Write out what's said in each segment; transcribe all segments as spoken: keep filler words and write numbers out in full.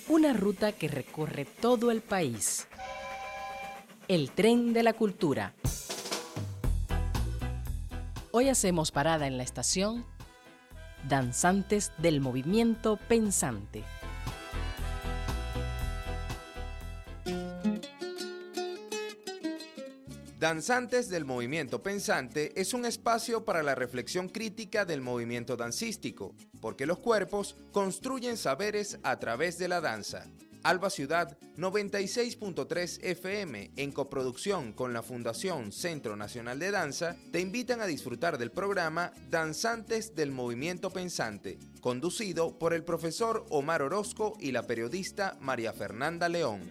Una ruta que recorre todo el país. El tren de la cultura. Hoy hacemos parada en la estación Danzantes del Movimiento Pensante. Danzantes del Movimiento Pensante es un espacio para la reflexión crítica del movimiento dancístico, porque los cuerpos construyen saberes a través de la danza. Alba Ciudad noventa y seis punto tres F M, en coproducción con la Fundación Centro Nacional de Danza, te invitan a disfrutar del programa Danzantes del Movimiento Pensante, conducido por el profesor Omar Orozco y la periodista María Fernanda León.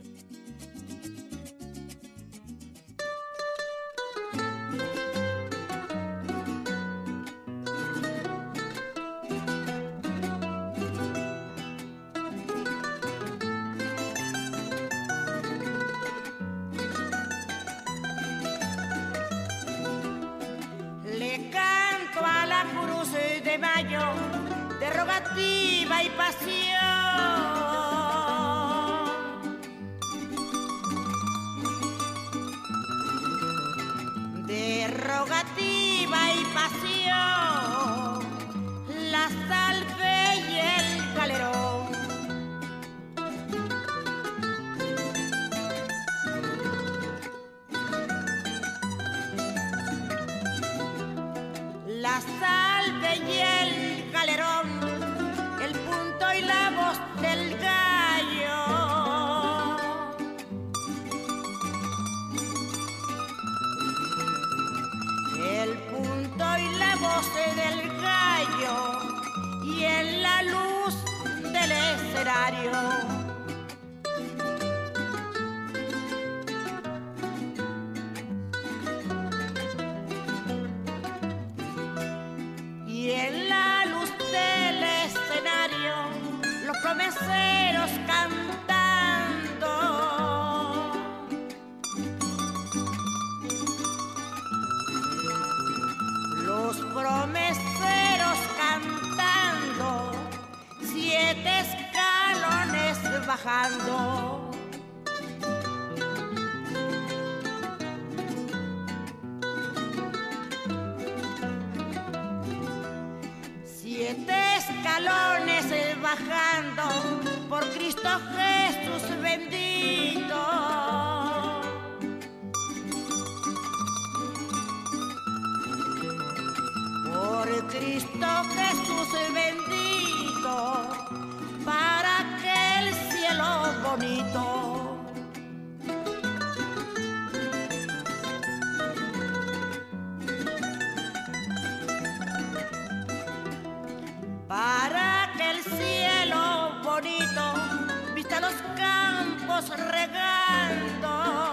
Derogativa y pasión, derogativa y pasión, la salve y el galerón. La salve y el galerón, el punto y la voz del gallo. El punto y la voz del gallo y en la luz del escenario. Promeseros cantando, los promeseros cantando, siete escalones bajando. Siete escalones bajando por Cristo Jesús bendito. Por Cristo Jesús bendito, para aquel cielo bonito. Para aquel cielo bonito, vista los campos regando.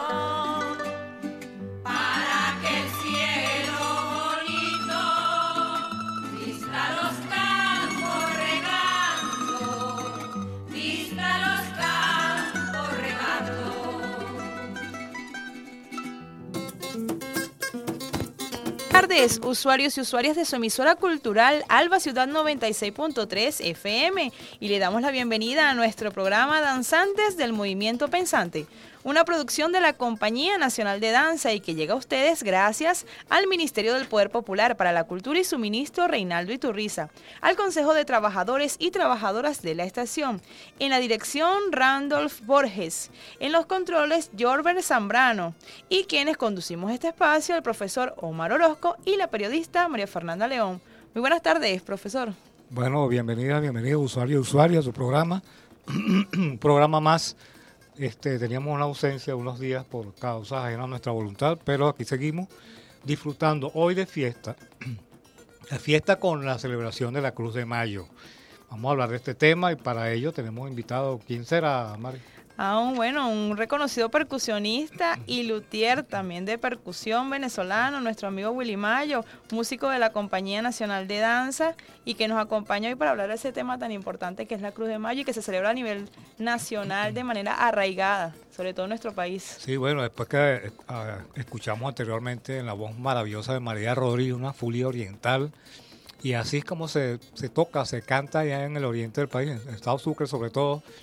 Para aquel cielo bonito, vista los campos regando, vista los campos regando. Buenas tardes, usuarios y usuarias de su emisora cultural Alba Ciudad noventa y seis punto tres F M, y le damos la bienvenida a nuestro programa Danzantes del Movimiento Pensante, una producción de la Compañía Nacional de Danza y que llega a ustedes gracias al Ministerio del Poder Popular para la Cultura y su ministro Reinaldo Iturriza, al Consejo de Trabajadores y Trabajadoras de la estación, en la dirección Randolph Borges, en los controles Jorber Zambrano, y quienes conducimos este espacio, el profesor Omar Orozco y la periodista María Fernanda León. Muy buenas tardes, profesor. Bueno, bienvenida, bienvenido usuario y usuaria a su programa, un programa más. Este, teníamos una ausencia unos días por causas ajenas a nuestra voluntad, pero aquí seguimos disfrutando hoy de fiesta, la fiesta con la celebración de la Cruz de Mayo. Vamos a hablar de este tema y para ello tenemos invitado, ¿quién será, Mari? Ah, un, bueno, un reconocido percusionista y luthier también de percusión venezolano, nuestro amigo Willy Mayo, músico de la Compañía Nacional de Danza y que nos acompaña hoy para hablar de ese tema tan importante que es la Cruz de Mayo y que se celebra a nivel nacional de manera arraigada, sobre todo en nuestro país. Sí, bueno, después que uh, escuchamos anteriormente en la voz maravillosa de María Rodríguez, una fulia oriental, y así es como se, se toca, se canta allá en el oriente del país, en el estado Sucre sobre todo.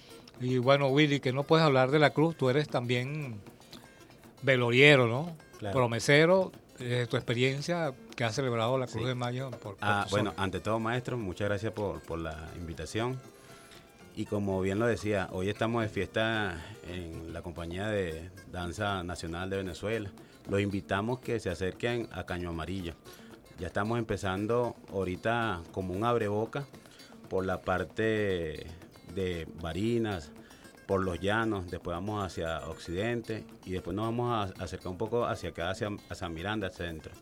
Y bueno, Willy, que no puedes hablar de la cruz, tú eres también veloriero, ¿no? Claro. Promesero, eh, tu experiencia que has celebrado la Cruz Sí. de Mayo. Por, por Ah, tu bueno, zona. ante todo, maestro, muchas gracias por, por la invitación. Y como bien lo decía, hoy estamos de fiesta en la compañía de Danza Nacional de Venezuela. Los invitamos que se acerquen a Caño Amarillo. Ya estamos empezando ahorita como un abreboca por la parte de Barinas, por los llanos, después vamos hacia Occidente y después nos vamos a acercar un poco hacia acá, hacia a San Miranda, centro.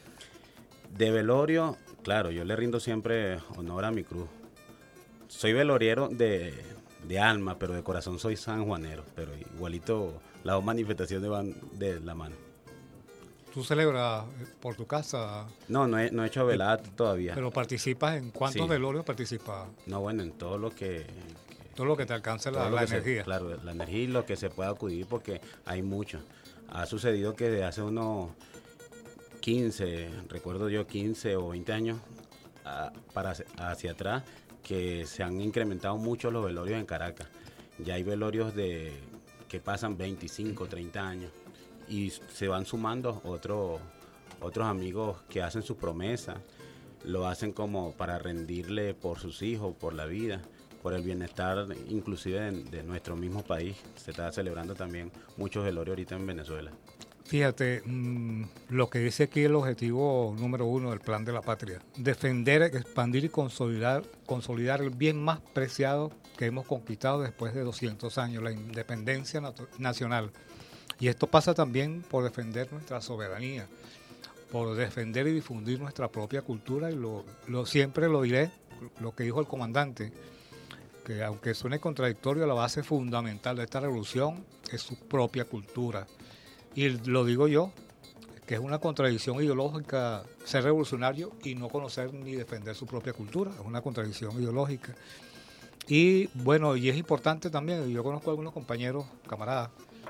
De velorio, claro, yo le rindo siempre honor a mi cruz. Soy veloriero de, de alma, pero de corazón soy sanjuanero, pero igualito las dos manifestaciones van de la mano. ¿Tú celebras por tu casa, No, no he, no he hecho velada todavía. pero participas en cuántos Sí. velorios participas? No, bueno, en todo lo que... Todo lo que te alcance la, todo lo la que se- energía. claro, la energía y lo que se pueda acudir porque hay mucho. Ha sucedido que desde hace unos quince, recuerdo yo quince o veinte años a- para hacia- hacia atrás, que se han incrementado mucho los velorios en Caracas. Ya hay velorios de que pasan veinticinco, treinta años y se van sumando otros otros amigos que hacen sus promesas, lo hacen como para rendirle por sus hijos, por la vida, por el bienestar inclusive de, de nuestro mismo país. Se está celebrando también muchos velorios ahorita en Venezuela. Fíjate, mmm, lo que dice aquí el objetivo número uno del Plan de la Patria. Defender, expandir y consolidar, consolidar el bien más preciado que hemos conquistado después de doscientos años, la independencia natu- nacional. Y esto pasa también por defender nuestra soberanía, por defender y difundir nuestra propia cultura. Y lo, lo siempre lo diré, lo que dijo el comandante, que aunque suene contradictorio, la base fundamental de esta revolución es su propia cultura. Y lo digo yo, que es una contradicción ideológica ser revolucionario y no conocer ni defender su propia cultura. Es una contradicción ideológica. Y bueno, y es importante también, yo conozco a algunos compañeros, camaradas,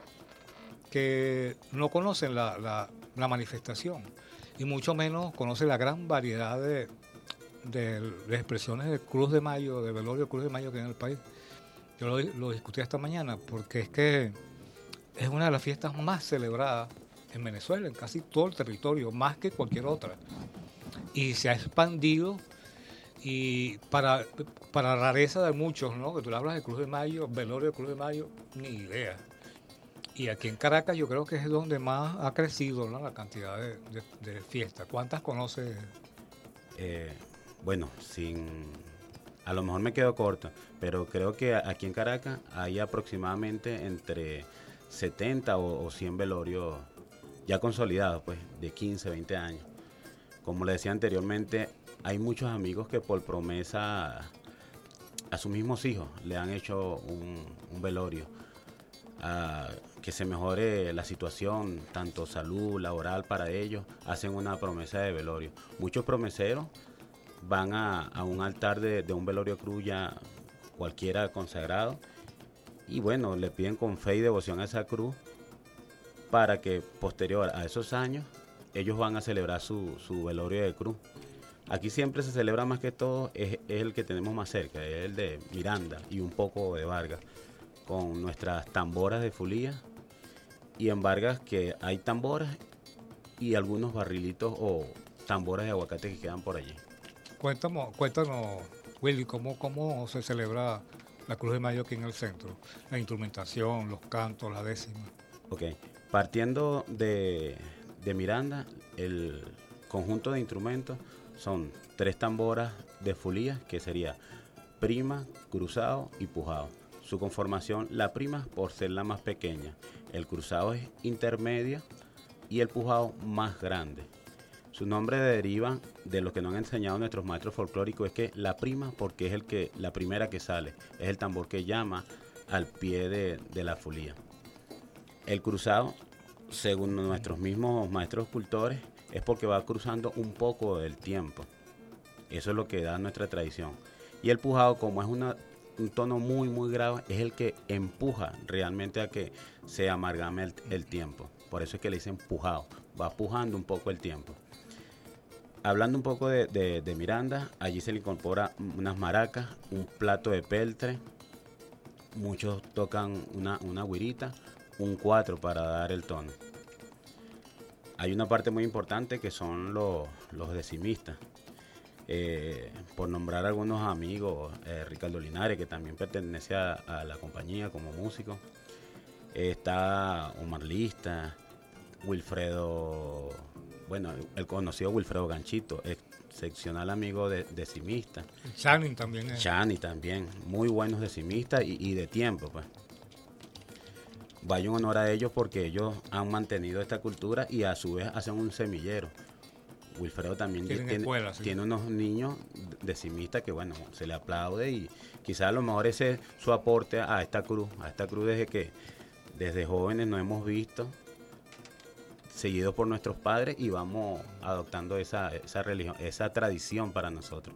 que no conocen la, la, la manifestación y mucho menos conocen la gran variedad de, de, de expresiones de Cruz de Mayo, de velorio Cruz de Mayo que hay en el país. Yo lo, lo discutí esta mañana porque es que es una de las fiestas más celebradas en Venezuela, en casi todo el territorio, más que cualquier otra. Y se ha expandido y para, para rareza de muchos, ¿no? Que tú le hablas de Cruz de Mayo, velorio de Cruz de Mayo, ni idea. Y aquí en Caracas yo creo que es donde más ha crecido, ¿no?, la cantidad de, de, de fiestas. ¿Cuántas conoces? Eh, bueno, sin, a lo mejor me quedo corto, pero creo que aquí en Caracas hay aproximadamente entre setenta o, o cien velorios ya consolidados, pues, de quince, veinte años. Como le decía anteriormente, hay muchos amigos que por promesa a, a sus mismos hijos le han hecho un, un velorio. A que se mejore la situación, tanto salud, laboral para ellos, hacen una promesa de velorio. Muchos promeseros van a, a un altar de, de un velorio cruz ya cualquiera consagrado y bueno, le piden con fe y devoción a esa cruz para que posterior a esos años ellos van a celebrar su, su velorio de cruz. Aquí siempre se celebra más que todo, es, es el que tenemos más cerca, es el de Miranda y un poco de Vargas, con nuestras tamboras de Fulía, y en Vargas que hay tamboras y algunos barrilitos o tamboras de aguacate que quedan por allí. Cuéntanos, cuéntanos Willy, ¿cómo, cómo se celebra la Cruz de Mayo aquí en el centro? La instrumentación, los cantos, la décima. Ok, partiendo de, de Miranda, el conjunto de instrumentos son tres tamboras de Fulía, que sería prima, cruzado y pujado. Su conformación, la prima por ser la más pequeña, el cruzado es intermedia y el pujado más grande. Su nombre deriva de lo que nos han enseñado nuestros maestros folclóricos, es que la prima porque es el que, la primera que sale, es el tambor que llama al pie de, de la fulía. El cruzado, según nuestros mismos maestros cultores, es porque va cruzando un poco del tiempo. Eso es lo que da nuestra tradición. Y el pujado, como es una un tono muy muy grave, es el que empuja realmente a que se amalgame el, el tiempo. Por eso es que le dicen pujado, va pujando un poco el tiempo. Hablando un poco de, de, de Miranda, allí se le incorpora unas maracas, un plato de peltre, muchos tocan una, una güirita, un cuatro para dar el tono. Hay una parte muy importante que son los, los decimistas. Eh, por nombrar algunos amigos, eh, Ricardo Linares, que también pertenece a, a la compañía como músico. Eh, está Omar Lista, Wilfredo, bueno, el, el conocido Wilfredo Ganchito, excepcional amigo de, decimista. Channing también es. Chani también, muy buenos decimistas y, y de tiempo, pues. Vaya un honor a ellos porque ellos han mantenido esta cultura y a su vez hacen un semillero. Wilfredo también tiene, escuela, sí. tiene unos niños decimistas que, bueno, se le aplaude y quizás a lo mejor ese es su aporte a esta cruz, a esta cruz desde que desde jóvenes nos hemos visto, seguidos por nuestros padres y vamos adoptando esa, esa religión, esa tradición para nosotros.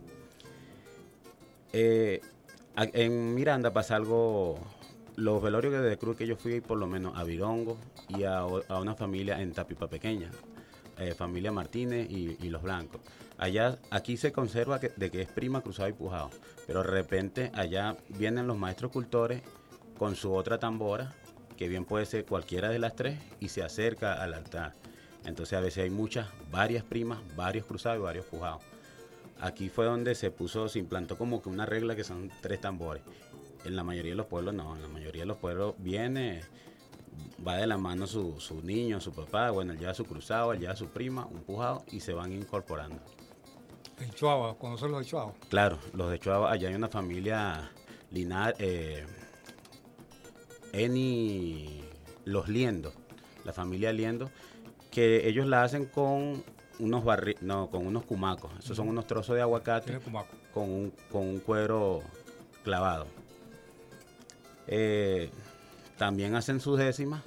Eh, en Miranda pasa algo, los velorios de cruz que yo fui por lo menos a Virongo y a, a una familia en Tapipa Pequeña. Eh, familia Martínez y, y los Blancos. Allá, aquí se conserva que, de que es prima, cruzado y pujado, pero de repente allá vienen los maestros cultores con su otra tambora, que bien puede ser cualquiera de las tres, y se acerca al altar. Entonces a veces hay muchas, varias primas, varios cruzados y varios pujados. Aquí fue donde se puso, se implantó como que una regla que son tres tambores. En la mayoría de los pueblos no, en la mayoría de los pueblos viene... va de la mano su, su niño, su papá, bueno, él lleva su cruzado, él lleva su prima, un pujado y se van incorporando. ¿En Chuava? ¿Conocen los de Chuava? Claro, los de Chuava, allá hay una familia linar, eh, Eni, los Liendos, la familia Liendo, que ellos la hacen con unos barri no, con unos cumacos, esos son unos trozos de aguacate con un, con un cuero clavado. Eh, También hacen sus décimas.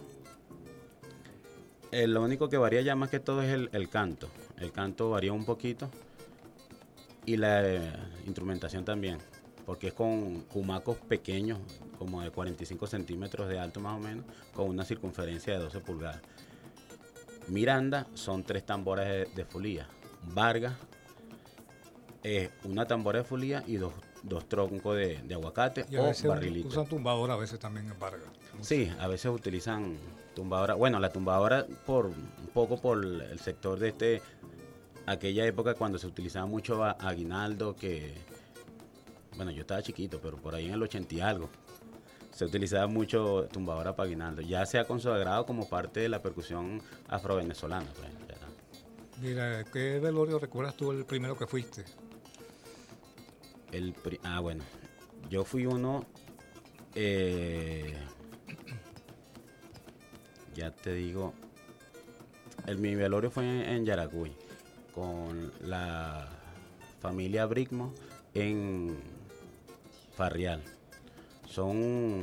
Eh, lo único que varía ya más que todo es el, el canto. El canto varía un poquito. Y la eh, instrumentación también. Porque es con cumacos pequeños, como de cuarenta y cinco centímetros de alto más o menos, con una circunferencia de doce pulgadas. Miranda son tres tambores de, de fulía. Vargas es una tambora de fulía y dos, dos troncos de, de aguacate y a o veces barrilito. Usan tumbadora a veces también en Vargas. Sí, a veces utilizan tumbadora. Bueno, la tumbadora por un poco por el sector de este, aquella época cuando se utilizaba mucho a, aguinaldo, que, bueno, yo estaba chiquito, pero por ahí en el ochenta y algo, se utilizaba mucho tumbadora para aguinaldo. Ya se ha consagrado como parte de la percusión afro-venezolana. Pues, mira, ¿qué velorio recuerdas tú el primero que fuiste? El, ah, bueno, yo fui uno... Eh, ya te digo, el mi velorio fue en, en Yaracuy, con la familia Brigmo en Farrial. Son,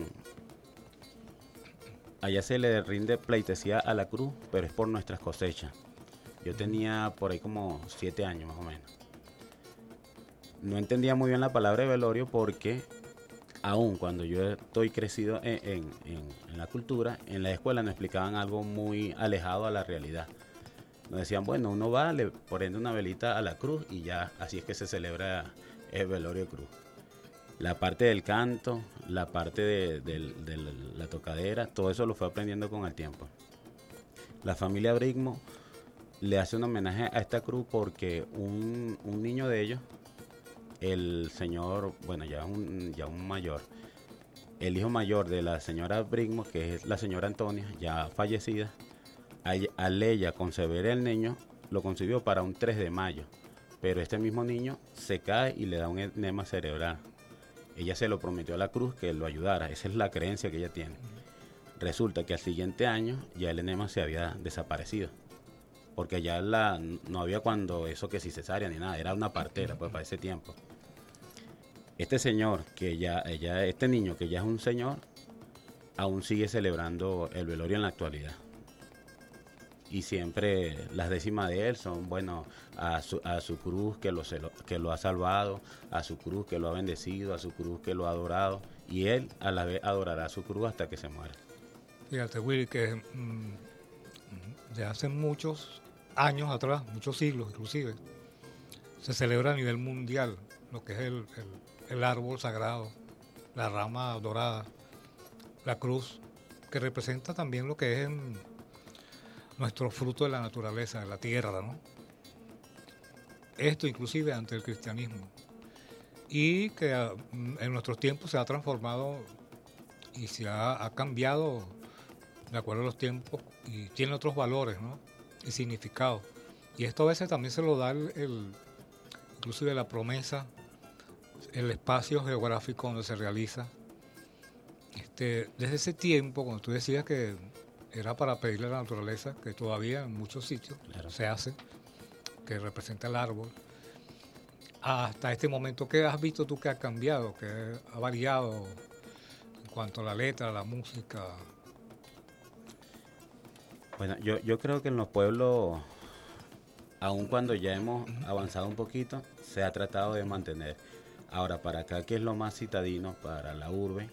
allá se le rinde pleitesía a la cruz, pero es por nuestras cosechas. Yo tenía por ahí como siete años más o menos. No entendía muy bien la palabra de velorio porque aún cuando yo estoy crecido en, en, en, en la cultura, en la escuela nos explicaban algo muy alejado a la realidad. Nos decían, bueno, uno va, le prende una velita a la cruz y ya, así es que se celebra el velorio de cruz. La parte del canto, la parte de, de, de la tocadera, todo eso lo fue aprendiendo con el tiempo. La familia Brigmo le hace un homenaje a esta cruz porque un, un niño de ellos, el señor, bueno, ya un, ya un mayor, el hijo mayor de la señora Brigmo, que es la señora Antonia, ya fallecida, al ella conceber el niño, lo concibió para un tres de mayo, pero este mismo niño se cae y le da un edema cerebral. Ella se lo prometió a la cruz que lo ayudara, esa es la creencia que ella tiene. Resulta que al siguiente año ya el enema se había desaparecido, porque ya la, no había cuando eso que si cesárea ni nada, era una partera pues para ese tiempo. Este señor, que ya, ella, este niño que ya es un señor, aún sigue celebrando el velorio en la actualidad. Y siempre las décimas de él son, bueno, a su, a su cruz que lo, que lo ha salvado, a su cruz que lo ha bendecido, a su cruz que lo ha adorado, y él a la vez adorará su cruz hasta que se muera. Fíjate, Willy, que mmm, de hace muchos años atrás, muchos siglos inclusive, se celebra a nivel mundial lo que es el, el, el árbol sagrado, la rama dorada, la cruz, que representa también lo que es en nuestro fruto de la naturaleza, de la tierra, ¿no? Esto inclusive ante el cristianismo. Y que a, en nuestros tiempos se ha transformado y se ha, ha cambiado de acuerdo a los tiempos y tiene otros valores, ¿no? Y significados. Y esto a veces también se lo da el, el inclusive la promesa, el espacio geográfico donde se realiza. Este, desde ese tiempo, cuando tú decías que era para pedirle a la naturaleza, que todavía en muchos sitios claro. se hace, que representa el árbol, hasta este momento, ¿qué has visto tú que ha cambiado, que ha variado en cuanto a la letra, la música? Bueno, yo, yo creo que en los pueblos, aun cuando ya hemos avanzado un poquito, se ha tratado de mantener. Ahora, para acá, que es lo más citadino, para la urbe,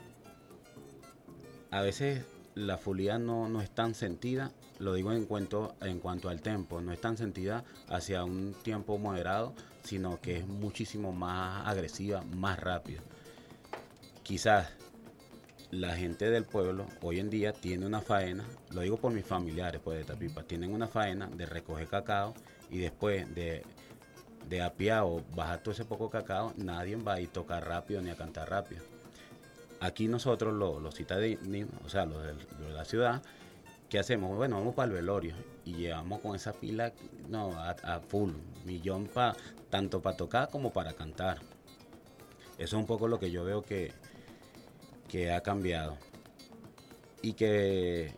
a veces la fulía no, no es tan sentida, lo digo en cuanto, en cuanto al tempo, no es tan sentida hacia un tiempo moderado, sino que es muchísimo más agresiva, más rápida. Quizás la gente del pueblo hoy en día tiene una faena, lo digo por mis familiares pues de Tapipa, tienen una faena de recoger cacao y después de, de apiar o bajar todo ese poco cacao, nadie va a ir a tocar rápido ni a cantar rápido. Aquí nosotros, los, los citadinos, o sea, los de, los de la ciudad, ¿qué hacemos? Bueno, vamos para el velorio y llevamos con esa pila no, a, a full, millón pa, tanto para tocar como para cantar. Eso es un poco lo que yo veo que, que ha cambiado. Y que,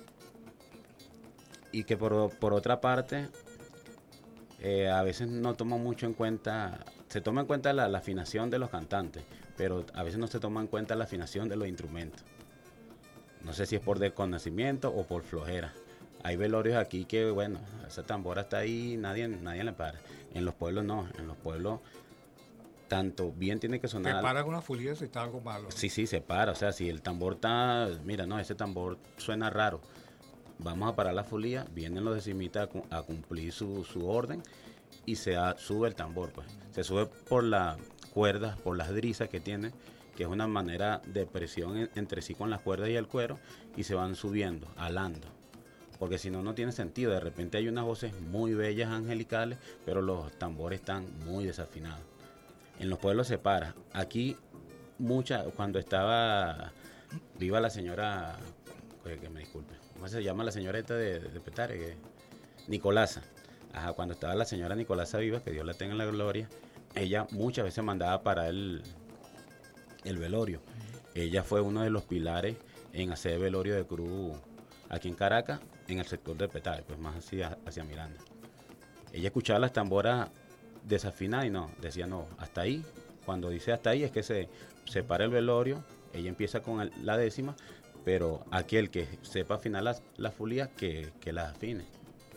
y que por, por otra parte, eh, a veces no toma mucho en cuenta, se toma en cuenta la, la afinación de los cantantes, pero a veces no se toma en cuenta la afinación de los instrumentos. No sé si es por desconocimiento o por flojera. Hay velorios aquí que, bueno, esa tambora está ahí y nadie, nadie le para. En los pueblos no, en los pueblos tanto bien tiene que sonar. ¿Te para con una fulía si está algo malo? Sí, sí, se para. O sea, si el tambor está, mira, no, ese tambor suena raro, vamos a parar la fulía, vienen los decimitas a, a cumplir su, su orden y se a, sube el tambor, pues. Se sube por las cuerdas, por las drisas que tiene, que es una manera de presión en, entre sí con las cuerdas y el cuero, y se van subiendo, alando. Porque si no, no tiene sentido. De repente hay unas voces muy bellas, angelicales, pero los tambores están muy desafinados. En los pueblos se para. Aquí, mucha, cuando estaba viva la señora, que, que me disculpe, ¿cómo se llama la señora esta de, de Petare? Que, Nicolasa. Ajá, cuando estaba la señora Nicolasa viva, que Dios la tenga en la gloria, ella muchas veces mandaba para el, el velorio. Ella fue uno de los pilares en hacer velorio de cruz aquí en Caracas, en el sector de Petare, pues más hacia, hacia Miranda. Ella escuchaba las tamboras desafinadas y no, decía no, hasta ahí. Cuando dice hasta ahí es que se, se para el velorio, ella empieza con el, la décima, pero aquel que sepa afinar la, la fulía, que, que las afine.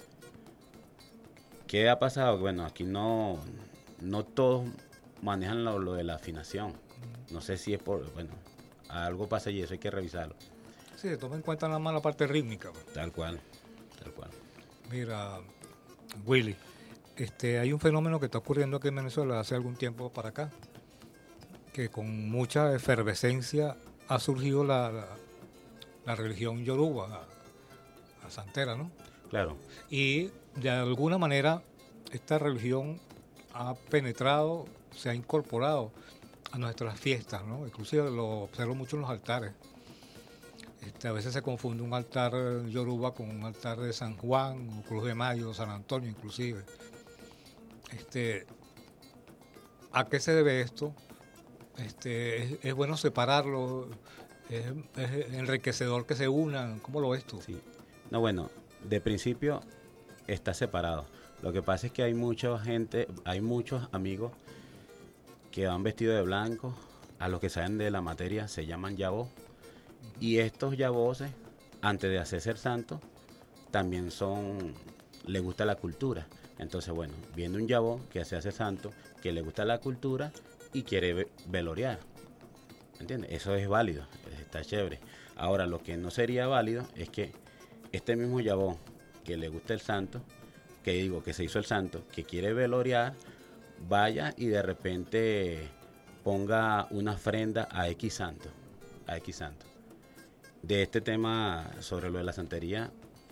¿Qué ha pasado? Bueno, aquí no, no todos manejan lo, lo de la afinación. No sé si es por, bueno, algo pasa y eso hay que revisarlo. Sí, toma en cuenta nada más la parte rítmica. Tal cual, tal cual. Mira, Willy, este, hay un fenómeno que está ocurriendo aquí en Venezuela hace algún tiempo para acá, que con mucha efervescencia ha surgido la, la, la religión yoruba, la, la santera, ¿no? Claro. Y de alguna manera esta religión ha penetrado, se ha incorporado a nuestras fiestas, ¿no? Inclusive lo observo mucho en los altares. Este, a veces se confunde un altar yoruba con un altar de San Juan, o Cruz de Mayo, San Antonio inclusive. Este, ¿a qué se debe esto? Este, es, es bueno separarlo, es, es enriquecedor que se unan. ¿Cómo lo ves tú? Sí. No, bueno, de principio está separado. Lo que pasa es que hay mucha gente, hay muchos amigos que van vestidos de blanco, a los que saben de la materia se llaman yabó. Y estos yaboses, antes de hacerse el santo, también son, le gusta la cultura. Entonces, bueno, viene un yabó que se hace santo, que le gusta la cultura y quiere ve- velorear. ¿Entiendes? Eso es válido, está chévere. Ahora, lo que no sería válido es que este mismo yabó que le gusta el santo, que digo, que se hizo el santo, que quiere velorear, vaya y de repente ponga una ofrenda a X santo, a X santo. de este tema sobre lo de la santería,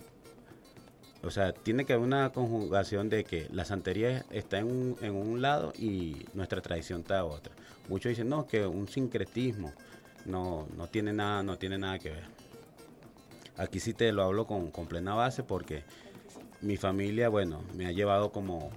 o sea, tiene que haber una conjugación de que la santería está en un, en un lado y nuestra tradición está en otra. Muchos dicen, no, que un sincretismo no, no, tiene nada, no tiene nada que ver. Aquí sí te lo hablo con, con plena base porque mi familia, bueno, me ha llevado como,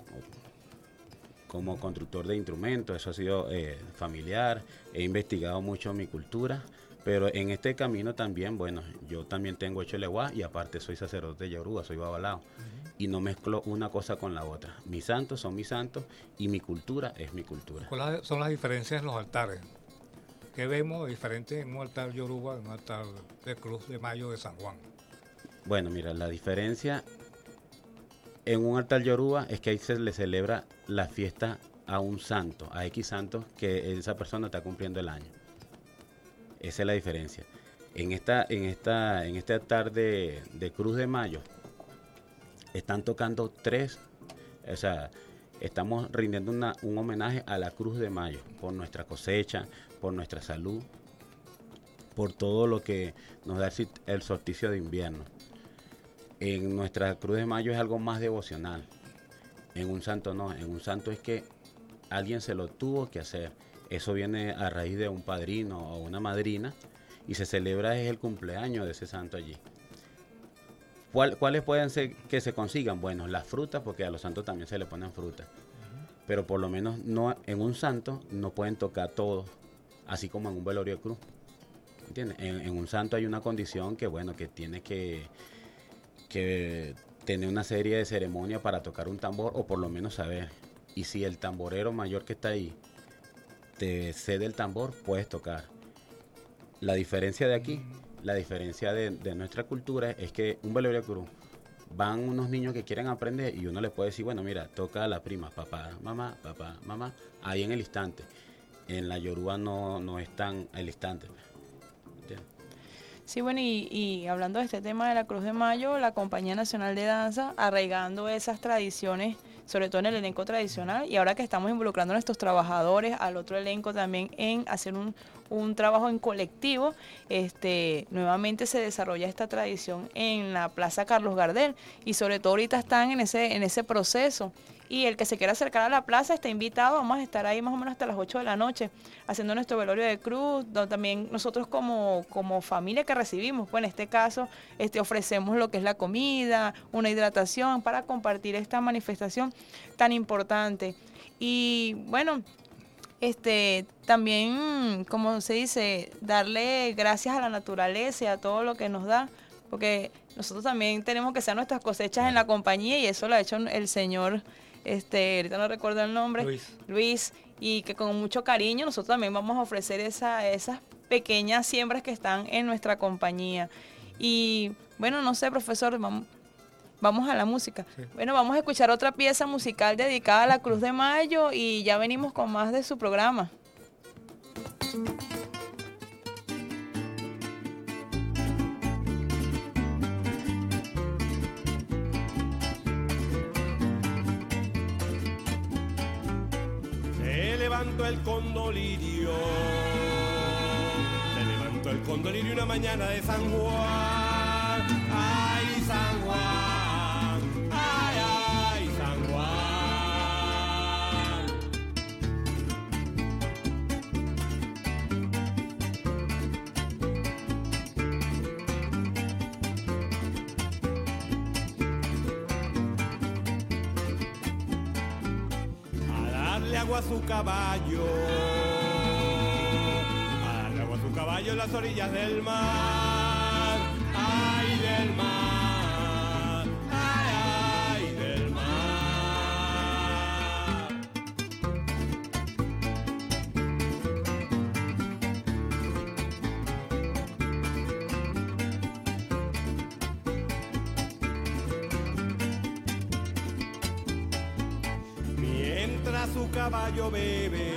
como constructor de instrumentos, eso ha sido eh, familiar, he investigado mucho mi cultura, pero en este camino también, bueno, yo también tengo hecho el eguá y aparte soy sacerdote yoruba, soy babalao, uh-huh. y no mezclo una cosa con la otra. Mis santos son mis santos y mi cultura es mi cultura. ¿Cuáles son las diferencias en los altares? ¿Qué vemos diferente en un altar yoruba y en un altar de Cruz de Mayo de San Juan? Bueno, mira, la diferencia en un altar yoruba es que ahí se le celebra la fiesta a un santo, a X santo que esa persona está cumpliendo el año. Esa es la diferencia. En esta, en esta, en este altar de, de Cruz de Mayo están tocando tres, o sea, estamos rindiendo una, un homenaje a la Cruz de Mayo por nuestra cosecha, por nuestra salud, por todo lo que nos da el, el solsticio de invierno. En nuestra Cruz de Mayo es algo más devocional. En un santo no, en un santo es que alguien se lo tuvo que hacer. Eso viene a raíz de un padrino o una madrina y se celebra es el cumpleaños de ese santo allí. ¿Cuál, ¿Cuáles pueden ser que se consigan? Bueno, las frutas, porque a los santos también se le ponen frutas. Uh-huh. Pero por lo menos no, en un santo no pueden tocar todo, así como en un velorio de cruz. ¿Entiendes? En, en un santo hay una condición que, bueno, que tiene que, que tener una serie de ceremonias para tocar un tambor o por lo menos saber. Y si el tamborero mayor que está ahí te cede el tambor, puedes tocar. La diferencia de aquí, la diferencia de, de nuestra cultura es que un velorio de cruz van unos niños que quieren aprender y uno les puede decir, bueno, mira, toca a la prima, papá, mamá, papá, mamá, ahí en el instante. En la yoruba no, no es tan el instante. ¿Entiendes? Sí, bueno, y, y hablando de este tema de la Cruz de Mayo, la Compañía Nacional de Danza, arraigando esas tradiciones, sobre todo en el elenco tradicional, y ahora que estamos involucrando a nuestros trabajadores, al otro elenco también en hacer un, un trabajo en colectivo, este, nuevamente se desarrolla esta tradición en la Plaza Carlos Gardel, y sobre todo ahorita están en ese, en ese proceso. Y el que se quiera acercar a la plaza está invitado, vamos a estar ahí más o menos hasta las ocho de la noche, haciendo nuestro velorio de cruz, donde también nosotros como, como familia que recibimos, pues en este caso este, ofrecemos lo que es la comida, una hidratación para compartir esta manifestación tan importante. Y bueno, este también, como se dice, darle gracias a la naturaleza y a todo lo que nos da, porque nosotros también tenemos que hacer nuestras cosechas en la compañía y eso lo ha hecho el señor... Este, ahorita no recuerdo el nombre, Luis. Luis, y que con mucho cariño nosotros también vamos a ofrecer esa, esas pequeñas siembras que están en nuestra compañía. Y bueno, no sé, profesor, vamos, vamos a la música. Sí. Bueno, vamos a escuchar otra pieza musical dedicada a la Cruz de Mayo y ya venimos con más de su programa. Levantó el condolirio, se levantó el condolirio una mañana de San Juan, ay San Juan, ay ay San Juan. A darle agua a su caballo, a darle agua a su caballo en las orillas del mar, ay del mar, ay ay del mar. Mientras su caballo bebe,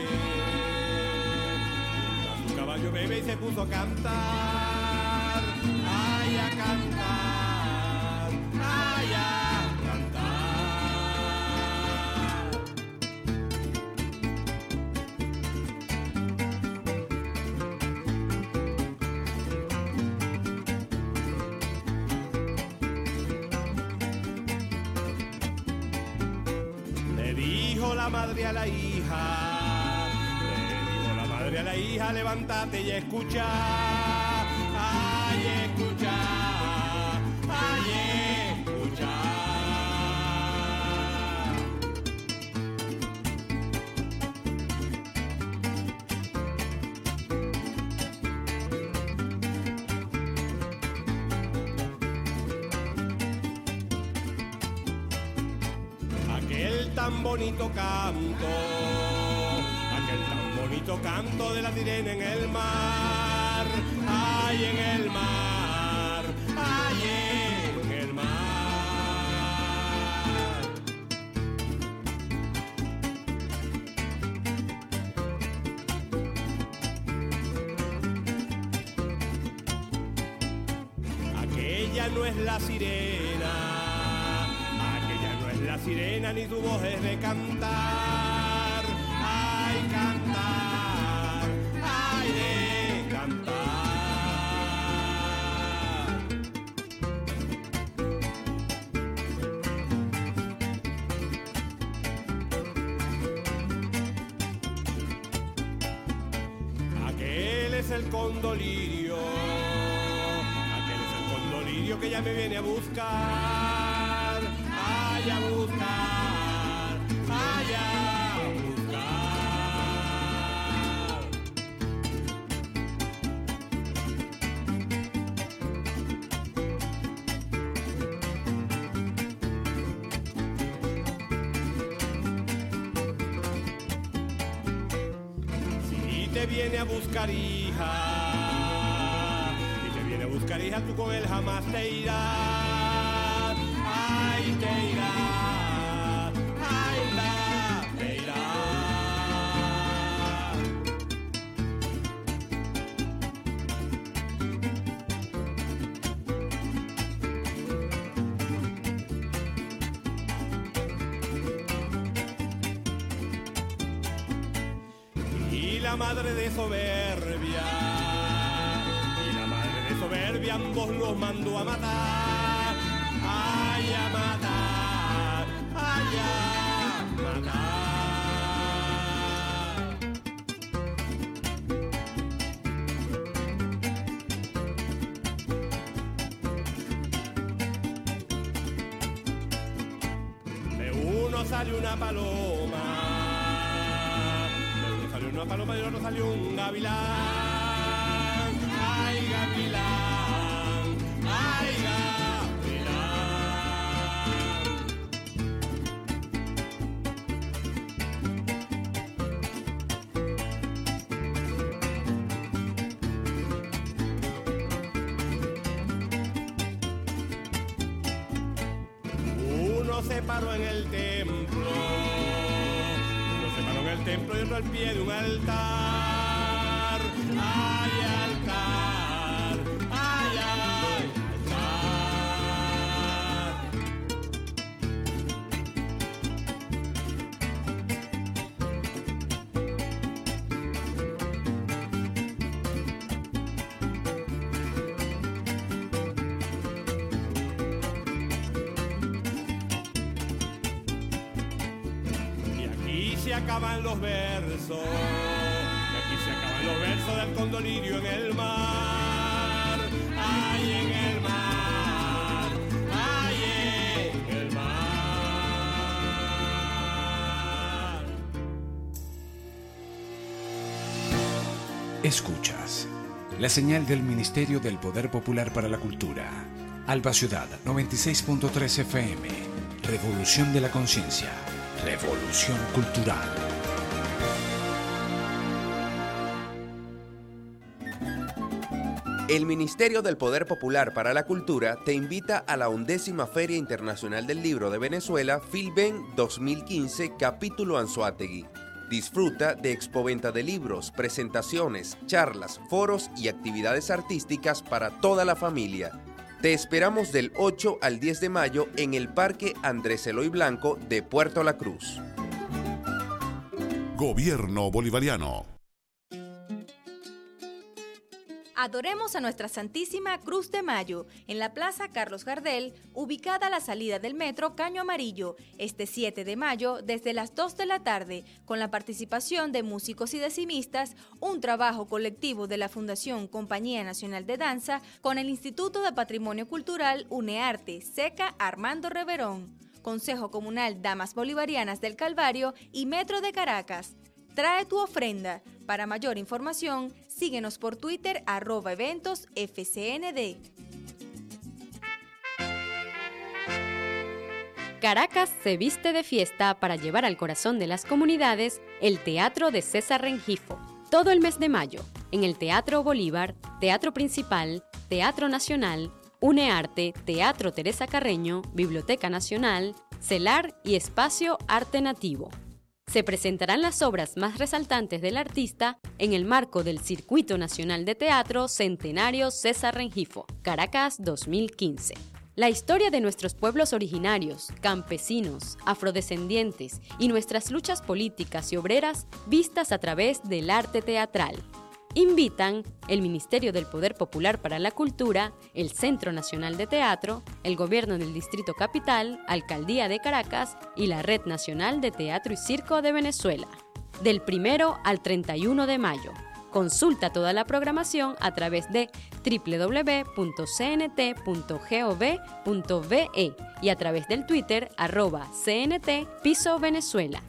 mientras su caballo bebe y se puso a cantar, ay a cantar, ay a cantar. dijo la madre a la hija, le dijo la madre a la hija, levántate y escucha, ay, escucha, ay, escucha. Tan bonito canto, aquel tan bonito canto de la sirena en el mar, ay, en el mar, ay, en el mar. Aquella no es la sirena, la sirena ni tu voz es de cantar, ay, cantar, ay, de cantar. Aquel es el condolirio, aquel es el condolirio que ya me viene a buscar. A buscar, vaya a buscar. Si te viene a buscar, hija, si te viene a buscar, hija, tú con él jamás te irás. Ay, te irás. La madre de soberbia, y la madre de soberbia ambos los mandó a matar, ay, a matar, ay, a matar. De uno sale una paloma, una paloma y de otro salió un gavilán, ay, gavilán, ay, gavilán. Uno se paró en el templo, el templo y otro al pie de un altar, ay, altar, ay, se acaban los versos, y aquí se acaban los versos del condolirio en el mar, ay, en el mar, ay, en el mar. Escuchas la señal del Ministerio del Poder Popular para la Cultura. Alba Ciudad noventa y seis punto tres F M. Revolución de la conciencia. Revolución cultural. El Ministerio del Poder Popular para la Cultura te invita a la undécima Feria Internacional del Libro de Venezuela, Filben dos mil quince, capítulo Anzoátegui. Disfruta de expoventa de libros, presentaciones, charlas, foros y actividades artísticas para toda la familia. Te esperamos del ocho al diez de mayo en el Parque Andrés Eloy Blanco de Puerto La Cruz. Gobierno Bolivariano. Adoremos a Nuestra Santísima Cruz de Mayo en la Plaza Carlos Gardel, ubicada a la salida del metro Caño Amarillo, este siete de mayo desde las dos de la tarde, con la participación de músicos y decimistas, un trabajo colectivo de la Fundación Compañía Nacional de Danza con el Instituto de Patrimonio Cultural UNEARTE, SECA Armando Reverón, Consejo Comunal Damas Bolivarianas del Calvario y Metro de Caracas. Trae tu ofrenda. Para mayor información, síguenos por Twitter, arroba eventos F C N D. Caracas se viste de fiesta para llevar al corazón de las comunidades el Teatro de César Rengifo. Todo el mes de mayo, en el Teatro Bolívar, Teatro Principal, Teatro Nacional, UNEARTE, Teatro Teresa Carreño, Biblioteca Nacional, CELAR y Espacio Arte Nativo. Se presentarán las obras más resaltantes del artista en el marco del Circuito Nacional de Teatro Centenario César Rengifo, Caracas dos mil quince. La historia de nuestros pueblos originarios, campesinos, afrodescendientes y nuestras luchas políticas y obreras vistas a través del arte teatral. Invitan el Ministerio del Poder Popular para la Cultura, el Centro Nacional de Teatro, el Gobierno del Distrito Capital, Alcaldía de Caracas y la Red Nacional de Teatro y Circo de Venezuela. Del primero al treinta y uno de mayo. Consulta toda la programación a través de doble u doble u doble u punto c n t punto gov punto v e y a través del Twitter arroba C N T Piso Venezuela.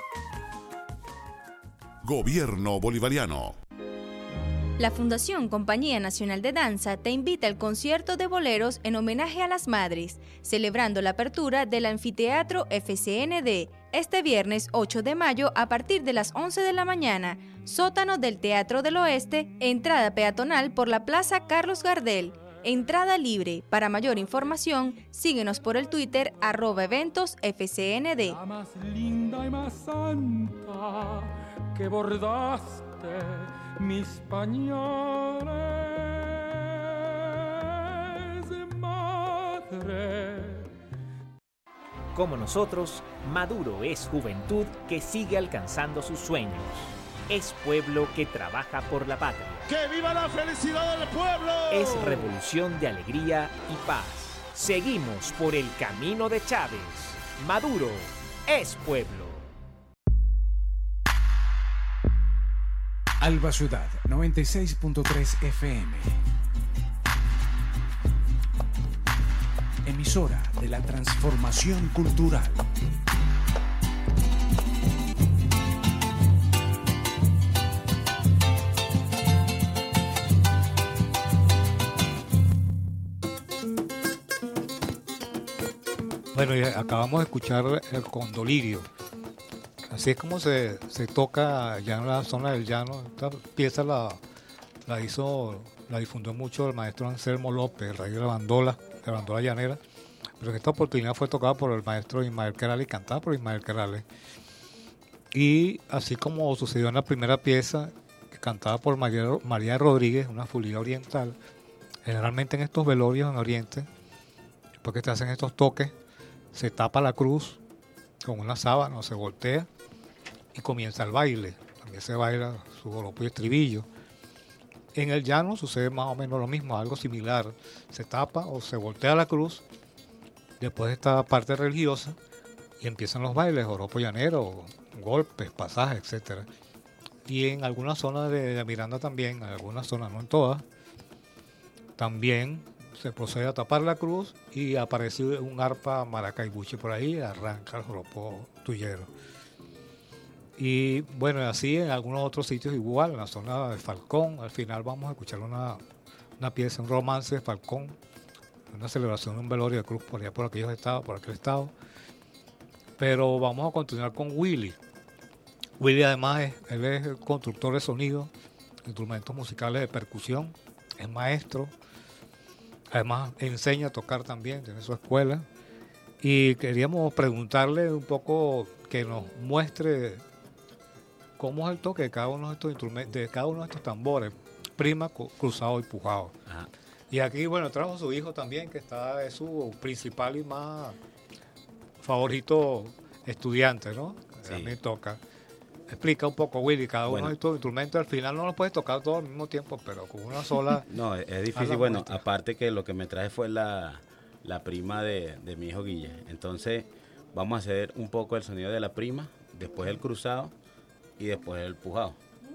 Gobierno Bolivariano. La Fundación Compañía Nacional de Danza te invita al concierto de boleros en homenaje a las madres, celebrando la apertura del Anfiteatro F C N D este viernes ocho de mayo a partir de las once de la mañana, sótano del Teatro del Oeste, entrada peatonal por la Plaza Carlos Gardel, entrada libre. Para mayor información, síguenos por el Twitter arroba eventos F C N D. La más linda y más santa que bordaste mis pañales, madre. Como nosotros, Maduro es juventud que sigue alcanzando sus sueños. Es pueblo que trabaja por la patria. ¡Que viva la felicidad del pueblo! Es revolución de alegría y paz. Seguimos por el camino de Chávez. Maduro es pueblo. Alba Ciudad noventa y seis punto tres F M. Emisora de la transformación cultural. Bueno, y acabamos de escuchar el Condolirio. Así es como se, se toca ya en la zona del llano. Esta pieza la, la hizo, la difundió mucho el maestro Anselmo López, el rey de la bandola, de la bandola llanera. Pero en esta oportunidad fue tocada por el maestro Ismael Querales y cantada por Ismael Querales. Y así como sucedió en la primera pieza, cantada por María, María Rodríguez, una fulía oriental, generalmente en estos velorios en Oriente, después que te hacen estos toques, se tapa la cruz con una sábana o se voltea y comienza el baile. También se baila su joropo y estribillo. En el llano sucede más o menos lo mismo, algo similar. Se tapa o se voltea la cruz después de esta parte religiosa y empiezan los bailes, joropo llanero, golpes, pasajes, etcétera. Y en algunas zonas de, de Miranda también, en algunas zonas, no en todas, también se procede a tapar la cruz y aparece un arpa maracaibuche por ahí y arranca el joropo tuyero. Y bueno, así en algunos otros sitios igual, en la zona de Falcón, al final vamos a escuchar una, una pieza, un romance de Falcón, una celebración de un velorio de cruz por allá por aquellos estados, por aquel estado. Pero vamos a continuar con Willy. Willy además es, él es el constructor de sonido, instrumentos musicales de percusión, es maestro. Además enseña a tocar también, tiene su escuela. Y queríamos preguntarle un poco que nos muestre cómo es el toque de cada uno de estos instrumentos, de cada uno de estos tambores, prima, cruzado y pujado. Ajá. Y aquí, bueno, trajo a su hijo también, que está, es su principal y más favorito estudiante, ¿no? Sí. También toca. explica un poco, Willy, cada uno Bueno. de estos instrumentos al final no los puedes tocar todos al mismo tiempo, pero con una sola... No, es, es haz difícil. la Bueno, muestra. aparte que lo que me traje fue la, la prima de, de mi hijo Guille. Entonces, vamos a hacer un poco el sonido de la prima, después el cruzado y después el pujado.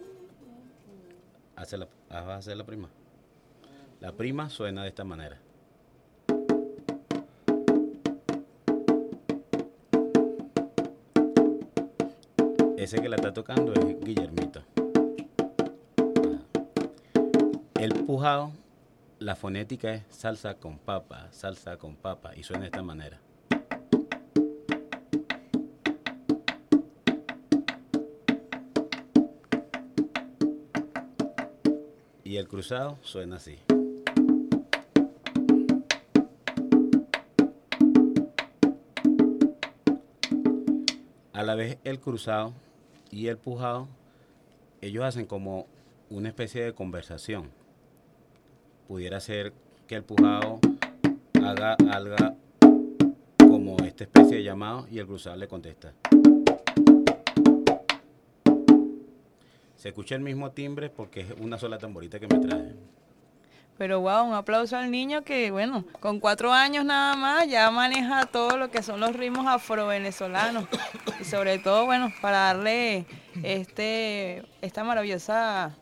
Hace la, vas a hacer la prima. La prima suena de esta manera. Ese que la está tocando es Guillermito. El pujado, la fonética es salsa con papa, salsa con papa, y suena de esta manera. Y el cruzado suena así. A la vez el cruzado y el pujado, ellos hacen como una especie de conversación. Pudiera ser que el pujado haga algo como esta especie de llamado y el cruzado le contesta. Se escucha el mismo timbre porque es una sola tamborita que me trae. Pero wow, un aplauso al niño que, bueno, con cuatro años nada más ya maneja todo lo que son los ritmos afro-venezolanos. Y sobre todo, bueno, para darle este esta maravillosa,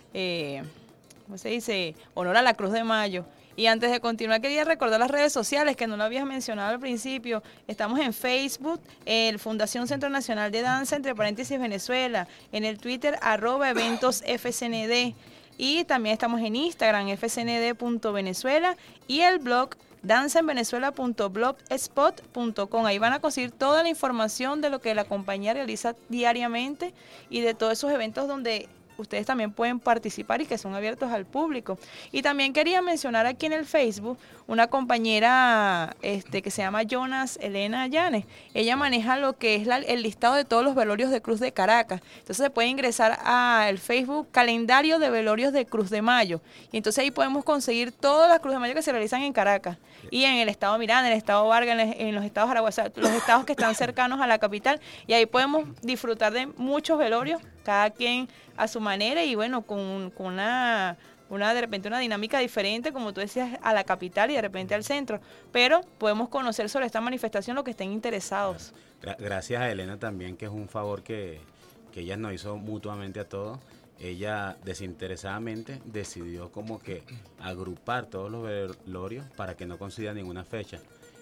eh, ¿cómo se dice? Honor a la Cruz de Mayo. Y antes de continuar, quería recordar las redes sociales, que no lo habías mencionado al principio. Estamos en Facebook, el Fundación Centro Nacional de Danza, entre paréntesis Venezuela, en el Twitter, arroba eventos F C N D. Y también estamos en Instagram, f c n d punto venezuela, y el blog danza en venezuela punto blogspot punto com. Ahí van a conseguir toda la información de lo que la compañía realiza diariamente y de todos esos eventos donde ustedes también pueden participar y que son abiertos al público. Y también quería mencionar aquí en el Facebook una compañera este, que se llama Jonas Elena Llanes. Ella maneja lo que es la, el listado de todos los velorios de Cruz de Caracas. Entonces se puede ingresar al Facebook Calendario de Velorios de Cruz de Mayo. Y entonces ahí podemos conseguir todas las Cruz de Mayo que se realizan en Caracas. Y en el estado Miranda, en el estado Vargas, en, en los estados Aragua, los estados que están cercanos a la capital. Y ahí podemos disfrutar de muchos velorios, cada quien a su manera y bueno, con, con una, una de repente una dinámica diferente, como tú decías, a la capital y de repente al centro. Pero podemos conocer sobre esta manifestación los que estén interesados. Gra- Gracias a Elena también, que es un favor que, que ella nos hizo mutuamente a todos. Ella desinteresadamente decidió como que agrupar todos los velorios para que no coincida ninguna fecha.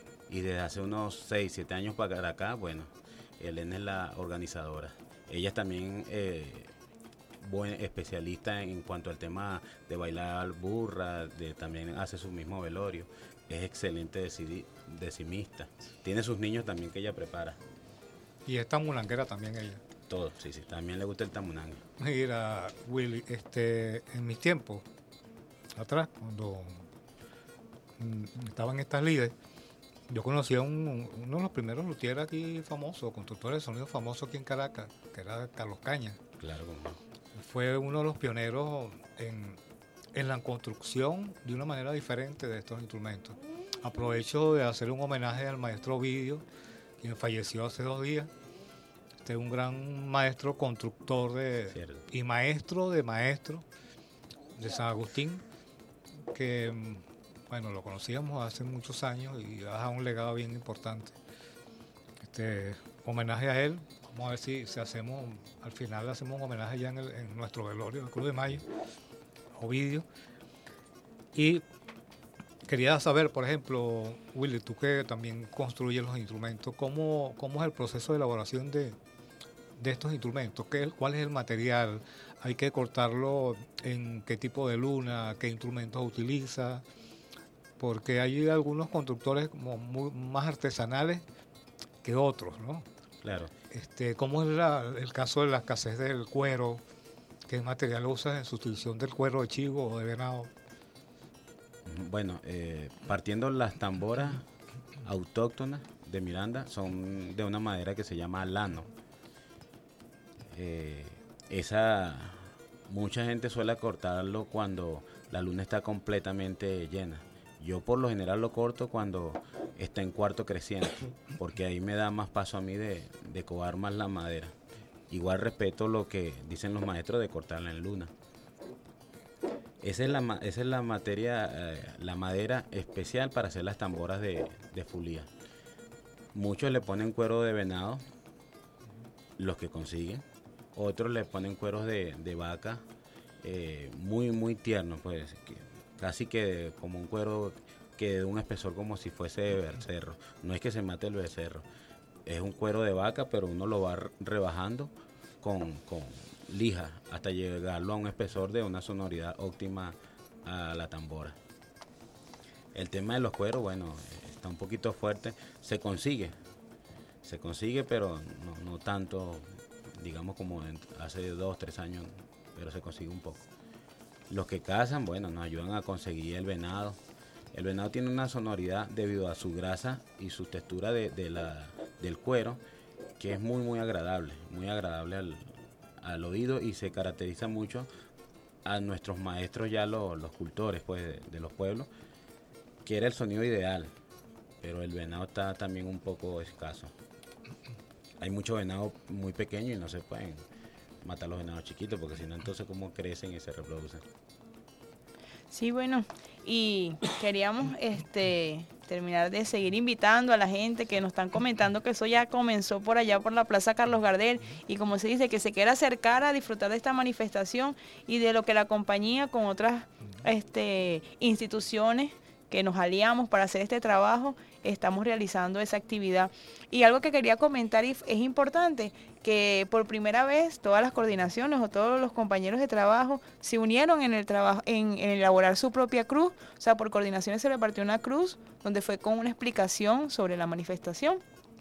Y desde hace unos seis, siete años para acá, bueno, Elena es la organizadora. Ella es también eh, buen especialista en cuanto al tema de bailar burra, de, también hace su mismo velorio. Es excelente decidi- decimista. Tiene sus niños también que ella prepara. Y es tamunanguera también ella. Todo, sí, sí, también le gusta el tamunangue. Mira, Willy, este, en mis tiempos atrás, cuando mm, estaba en estas líderes, yo conocí a un, uno de los primeros luthieres aquí famosos, constructores de sonido famosos aquí en Caracas, que era Carlos Caña. Claro, como no. Fue uno de los pioneros en, en la construcción de una manera diferente de estos instrumentos. Aprovecho de hacer un homenaje al maestro Ovidio, quien falleció hace dos días. Este es un gran maestro constructor de, y maestro de maestros de San Agustín, que bueno, lo conocíamos hace muchos años y ha dejado un legado bien importante. Este homenaje a él, vamos a ver si, si hacemos, al final le hacemos un homenaje ya en, el, en nuestro velorio, el Cruz de Mayo, Ovidio. Y quería saber, por ejemplo, Willy, tú que también construyes los instrumentos, ¿cómo, cómo es el proceso de elaboración de, de estos instrumentos? ¿Qué, ¿Cuál es el material? ¿Hay que cortarlo en qué tipo de luna? ¿Qué instrumentos utiliza? Porque hay algunos constructores como muy, más artesanales que otros, ¿no? Claro. Este, ¿cómo es la, el caso de la escasez del cuero? ¿Qué material usas en sustitución del cuero de chivo o de venado? Bueno, eh, partiendo las tamboras autóctonas de Miranda son de una madera que se llama lano. Eh, esa mucha gente suele cortarlo cuando la luna está completamente llena. Yo por lo general lo corto cuando está en cuarto creciente, porque ahí me da más paso a mí de, de cobar más la madera. Igual respeto lo que dicen los maestros de cortarla en luna. Esa es la, esa es la materia, eh, la madera especial para hacer las tamboras de, de fulía. Muchos le ponen cuero de venado, los que consiguen. Otros le ponen cueros de, de vaca, eh, muy, muy tiernos, pues, que, casi que como un cuero que de un espesor como si fuese de becerro. No es que se mate el becerro, es un cuero de vaca, pero uno lo va rebajando con, con lija hasta llegarlo a un espesor de una sonoridad óptima a la tambora. El tema de los cueros, bueno, está un poquito fuerte, se consigue, se consigue, pero no, no tanto, digamos como hace dos, tres años, pero se consigue un poco. Los que cazan, bueno, nos ayudan a conseguir el venado. El venado tiene una sonoridad debido a su grasa y su textura de, de la, del cuero, que es muy, muy agradable, muy agradable al, al oído, y se caracteriza mucho a nuestros maestros ya los, los cultores, pues, de, de los pueblos, que era el sonido ideal, pero el venado está también un poco escaso. Hay muchos venados muy pequeños y no se pueden matar los venados chiquitos, porque si no, entonces cómo crecen y se reproducen. Sí, bueno, y queríamos este terminar de seguir invitando a la gente que nos están comentando que eso ya comenzó por allá por la Plaza Carlos Gardel, y como se dice, que se quiera acercar a disfrutar de esta manifestación y de lo que la compañía con otras este instituciones que nos aliamos para hacer este trabajo, estamos realizando esa actividad. Y algo que quería comentar, y es importante, que por primera vez todas las coordinaciones o todos los compañeros de trabajo se unieron en el trabajo, en, en elaborar su propia cruz. O sea, por coordinaciones se repartió una cruz donde fue con una explicación sobre la manifestación.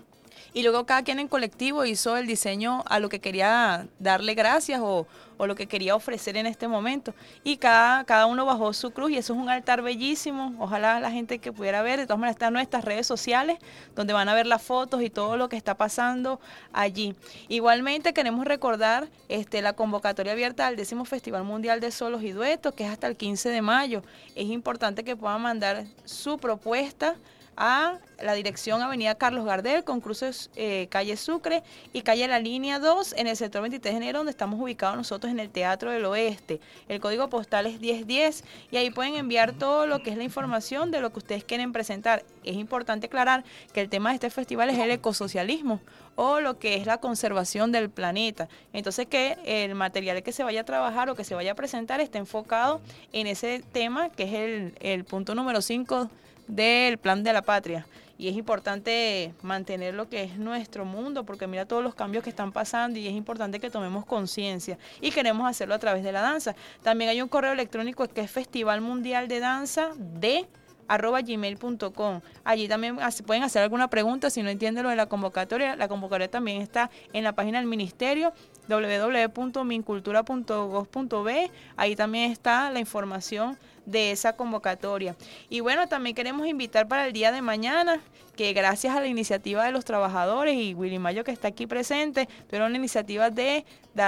Y luego cada quien en colectivo hizo el diseño a lo que quería darle gracias o, o lo que quería ofrecer en este momento. Y cada, cada uno bajó su cruz, y eso es un altar bellísimo. Ojalá la gente que pudiera ver, de todas maneras están en nuestras redes sociales, donde van a ver las fotos y todo lo que está pasando allí. Igualmente queremos recordar este, la convocatoria abierta al décimo Festival Mundial de Solos y Duetos, que es hasta el quince de mayo. Es importante que puedan mandar su propuesta a la dirección Avenida Carlos Gardel con cruces eh, calle Sucre y calle La Línea dos en el sector veintitrés de enero, donde estamos ubicados nosotros en el Teatro del Oeste. El código postal es diez diez, y ahí pueden enviar todo lo que es la información de lo que ustedes quieren presentar. Es importante aclarar que el tema de este festival es el ecosocialismo, o lo que es la conservación del planeta. Entonces, que el material que se vaya a trabajar o que se vaya a presentar esté enfocado en ese tema, que es el, el punto número cinco del Plan de la Patria. Y es importante mantener lo que es nuestro mundo, porque mira todos los cambios que están pasando, y es importante que tomemos conciencia, y queremos hacerlo a través de la danza. También hay un correo electrónico que es Festival Mundial de Danza de arroba gmail punto com. Allí también pueden hacer alguna pregunta si no entienden lo de la convocatoria. La convocatoria también está en la página del ministerio, doble u doble u doble u punto mincultura punto gov punto be. Ahí también está la información de esa convocatoria. Y bueno, también queremos invitar para el día de mañana, que gracias a la iniciativa de los trabajadores y Willy Mayo, que está aquí presente, tuvieron la iniciativa de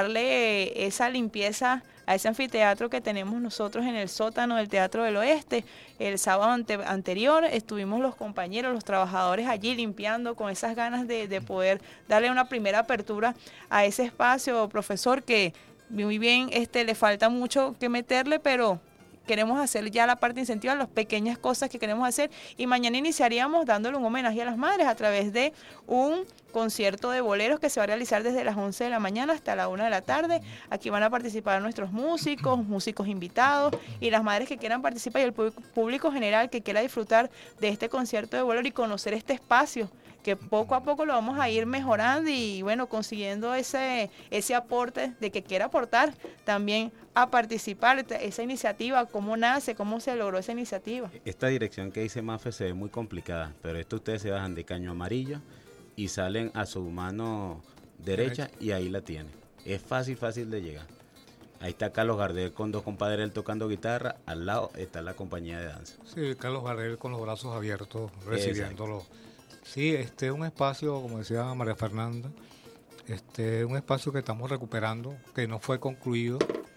darle esa limpieza a ese anfiteatro que tenemos nosotros en el sótano del Teatro del Oeste. El sábado ante, anterior estuvimos los compañeros, los trabajadores allí limpiando, con esas ganas de, de poder darle una primera apertura a ese espacio, profesor, que muy bien este le falta mucho que meterle, pero queremos hacer ya la parte incentiva, las pequeñas cosas que queremos hacer, y mañana iniciaríamos dándole un homenaje a las madres a través de un concierto de boleros que se va a realizar desde las once de la mañana hasta la una de la tarde. Aquí van a participar nuestros músicos, músicos invitados, y las madres que quieran participar, y el público general que quiera disfrutar de este concierto de bolero y conocer este espacio, que poco a poco lo vamos a ir mejorando, y bueno, consiguiendo ese, ese aporte de que quiera aportar también a participar, esa iniciativa, cómo nace, cómo se logró esa iniciativa. Esta dirección que dice Mafe se ve muy complicada, pero esto ustedes se bajan de Caño Amarillo y salen a su mano derecha y ahí la tienen. Es fácil, fácil de llegar. Ahí está Carlos Gardel con dos compadres él tocando guitarra, al lado está la compañía de danza. Sí, Carlos Gardel con los brazos abiertos, recibiéndolo. Exacto. Sí, este es un espacio, como decía María Fernanda, este es un espacio que estamos recuperando, que no fue concluido,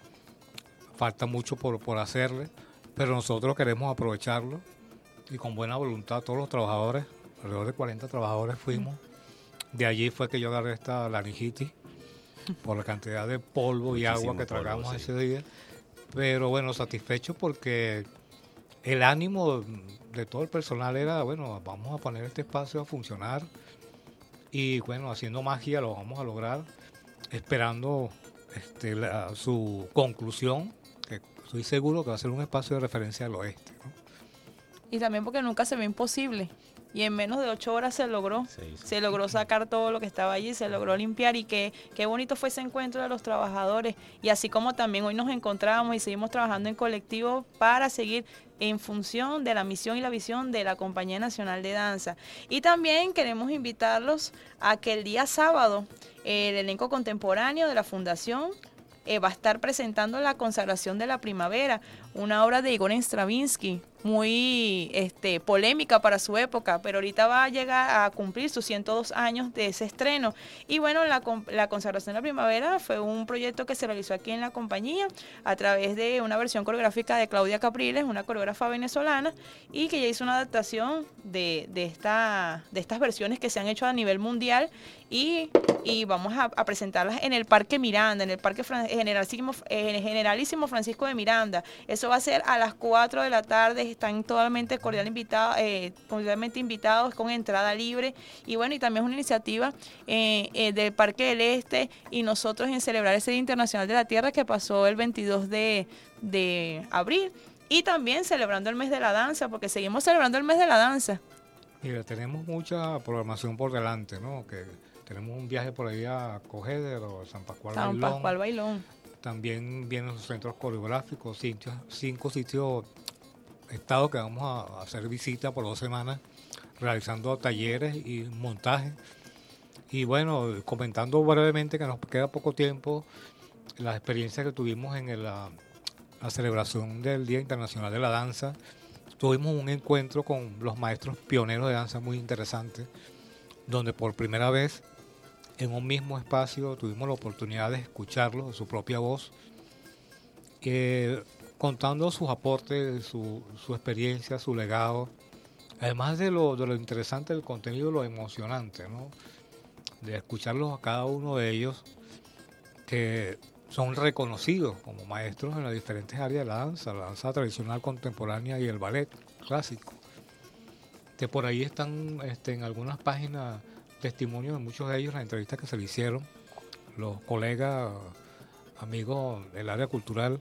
falta mucho por, por hacerle, pero nosotros queremos aprovecharlo, y con buena voluntad todos los trabajadores, alrededor de cuarenta trabajadores fuimos. De allí fue que yo agarré esta laringitis, por la cantidad de polvo y agua que tragamos polvo, sí. ese día. Pero bueno, satisfecho porque el ánimo de todo el personal era, bueno, vamos a poner este espacio a funcionar y bueno, haciendo magia lo vamos a lograr, esperando este, la, su conclusión, que estoy seguro que va a ser un espacio de referencia al oeste, ¿no? Y también porque nunca se ve imposible. Y en menos de ocho horas se logró, sí, sí. se logró sacar todo lo que estaba allí, se logró limpiar y qué, qué bonito fue ese encuentro de los trabajadores. Y así como también hoy nos encontramos y seguimos trabajando en colectivo para seguir en función de la misión y la visión de la Compañía Nacional de Danza. Y también queremos invitarlos a que el día sábado el elenco contemporáneo de la Fundación eh, va a estar presentando La Consagración de la Primavera, una obra de Igor Stravinsky, muy este, polémica para su época, pero ahorita va a llegar a cumplir sus ciento dos años de ese estreno. Y bueno, la, la Consagración de la Primavera fue un proyecto que se realizó aquí en la compañía a través de una versión coreográfica de Claudia Capriles, una coreógrafa venezolana, y que ya hizo una adaptación de, de, esta, de estas versiones que se han hecho a nivel mundial y, y vamos a, a presentarlas en el Parque Miranda, en el Parque Fran, Generalísimo, eh, Generalísimo Francisco de Miranda. Eso va a ser a las cuatro de la tarde, están totalmente cordial invitado, eh, cordialmente invitados con entrada libre y bueno, y también es una iniciativa eh, eh, del Parque del Este y nosotros en celebrar ese Día Internacional de la Tierra que pasó el veintidós de abril y también celebrando el mes de la danza, porque seguimos celebrando el mes de la danza. Mira, tenemos mucha programación por delante, ¿no? Que tenemos un viaje por ahí a Cogeder o San Pascual San Bailón. Pascual Bailón. También vienen los centros coreográficos, sitios, cinco sitios estados que vamos a hacer visita por dos semanas, realizando talleres y montajes. Y bueno, comentando brevemente que nos queda poco tiempo, la experiencia que tuvimos en el, la, la celebración del Día Internacional de la Danza. Tuvimos un encuentro con los maestros pioneros de danza muy interesante, donde por primera vez en un mismo espacio tuvimos la oportunidad de escucharlos, de su propia voz, eh, contando sus aportes, su, su experiencia, su legado, además de lo, de lo interesante del contenido, lo emocionante, ¿no? De escucharlos a cada uno de ellos, que son reconocidos como maestros en las diferentes áreas de la danza, la danza tradicional, contemporánea y el ballet clásico. Que por ahí están este, en algunas páginas testimonios de muchos de ellos, las entrevistas que se le hicieron, los colegas, amigos del área cultural,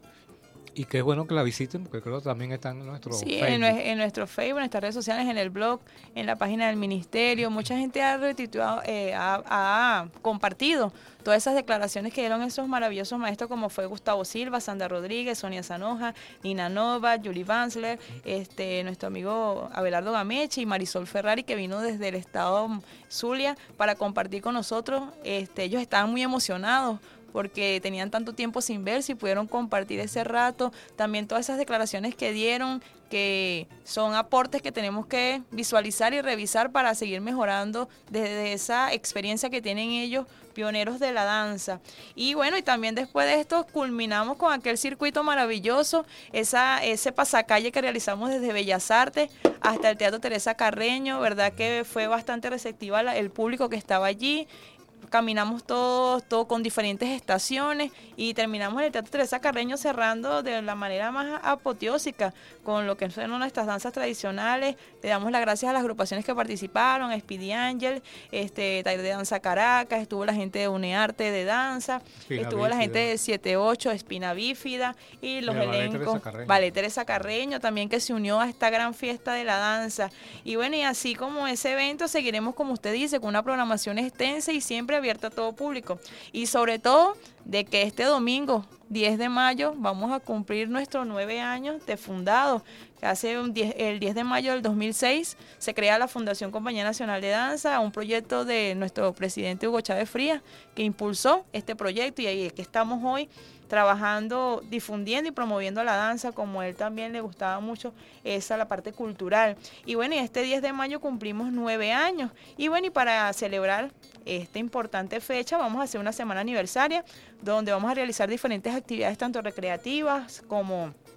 y que es bueno que la visiten, porque creo que también están en nuestro sí, Facebook. En, en nuestro Facebook, en nuestras redes sociales, en el blog, en la página del ministerio. Mucha gente ha retituado, eh, ha, ha compartido todas esas declaraciones que dieron esos maravillosos maestros, como fue Gustavo Silva, Sandra Rodríguez, Sonia Zanoja, Nina Nova, Julie Banzler, este, nuestro amigo Abelardo Gameche y Marisol Ferrari, que vino desde el estado Zulia para compartir con nosotros. Este, ellos estaban muy emocionados porque tenían tanto tiempo sin verse y pudieron compartir ese rato. También todas esas declaraciones que dieron, que son aportes que tenemos que visualizar y revisar para seguir mejorando desde esa experiencia que tienen ellos, pioneros de la danza. Y bueno, y también después de esto culminamos con aquel circuito maravilloso, esa, ese pasacalle que realizamos desde Bellas Artes hasta el Teatro Teresa Carreño, verdad que fue bastante receptiva la, el público que estaba allí. Caminamos todos todo con diferentes estaciones y terminamos en el Teatro Teresa Carreño cerrando de la manera más apoteósica con lo que son nuestras danzas tradicionales. Le damos las gracias a las agrupaciones que participaron, a Speedy Angel, este, Taller de Danza Caracas, estuvo la gente de Unearte de Danza, Espina estuvo Bífida. La gente de siete ocho, Espina Bífida y los el elencos, Ballet Teresa Carreño también, que se unió a esta gran fiesta de la danza. Y bueno, y así como ese evento seguiremos, como usted dice, con una programación extensa y siempre abierta a todo público. Y sobre todo, de que este domingo, diez de mayo, vamos a cumplir nuestros nueve años de fundado. Hace un diez, el diez de mayo del dos mil seis se crea la Fundación Compañía Nacional de Danza, un proyecto de nuestro presidente Hugo Chávez Frías, que impulsó este proyecto y ahí es que estamos hoy trabajando, difundiendo y promoviendo la danza, como a él también le gustaba mucho esa la parte cultural. Y bueno, y este diez de mayo cumplimos nueve años. Y bueno, y para celebrar esta importante fecha vamos a hacer una semana aniversaria donde vamos a realizar diferentes actividades tanto recreativas como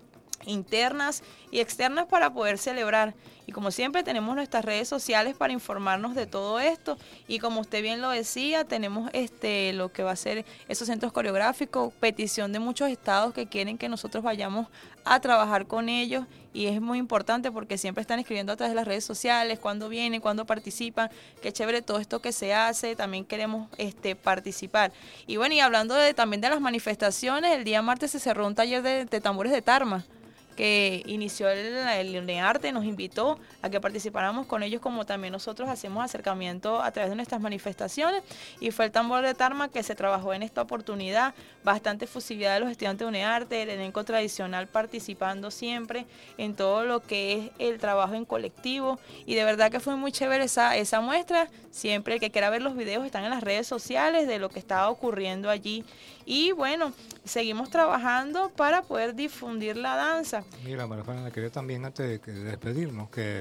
internas y externas para poder celebrar. Y como siempre tenemos nuestras redes sociales para informarnos de todo esto, y como usted bien lo decía, tenemos este lo que va a ser esos centros coreográficos, petición de muchos estados que quieren que nosotros vayamos a trabajar con ellos, y es muy importante porque siempre están escribiendo a través de las redes sociales cuándo vienen, cuándo participan, qué chévere todo esto que se hace, también queremos este participar. Y bueno, y hablando de, también de las manifestaciones, el día martes se cerró un taller de, de tambores de tarma, que inició el, el UNEARTE, nos invitó a que participáramos con ellos, como también nosotros hacemos acercamiento a través de nuestras manifestaciones, y fue el tambor de tarma que se trabajó en esta oportunidad, bastante efusividad de los estudiantes de UNEARTE, el elenco tradicional participando siempre en todo lo que es el trabajo en colectivo, y de verdad que fue muy chévere esa, esa muestra. Siempre el que quiera ver los videos están en las redes sociales de lo que estaba ocurriendo allí. Y bueno, seguimos trabajando para poder difundir la danza. Mira, María Fernanda, quería también, antes de, que, de despedirnos, que,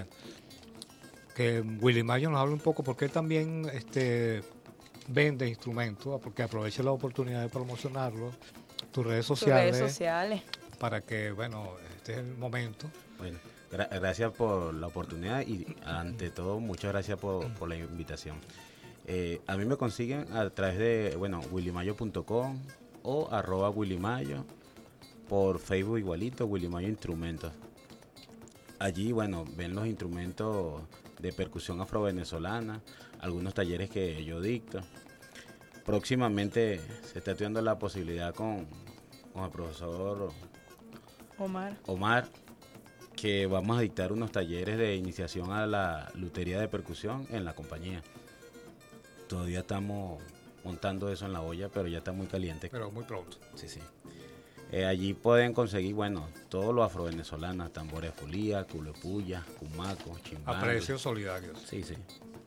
que Willy Mayo nos hable un poco, porque él también este, vende instrumentos, porque aproveche la oportunidad de promocionarlo, tus redes sociales. Tus redes sociales. Para que, bueno, este es el momento. Bueno, gra- gracias por la oportunidad y ante todo, muchas gracias por, por la invitación. Eh, a mí me consiguen a través de, bueno, willy mayo punto com o arroba willymayo, por Facebook igualito, Willy Mayo Instrumentos. Allí, bueno, ven los instrumentos de percusión afrovenezolana, algunos talleres que yo dicto. Próximamente se está estudiando la posibilidad con, con el profesor Omar. Omar, que vamos a dictar unos talleres de iniciación a la lutería de percusión en la compañía. Todavía estamos montando eso en la olla, pero ya está muy caliente. Pero muy pronto. Sí, sí. Eh, allí pueden conseguir, bueno, todos los afrovenezolanos, tambores de fulía, culepuya, cumaco, chimbal. A precios solidarios. Sí, sí.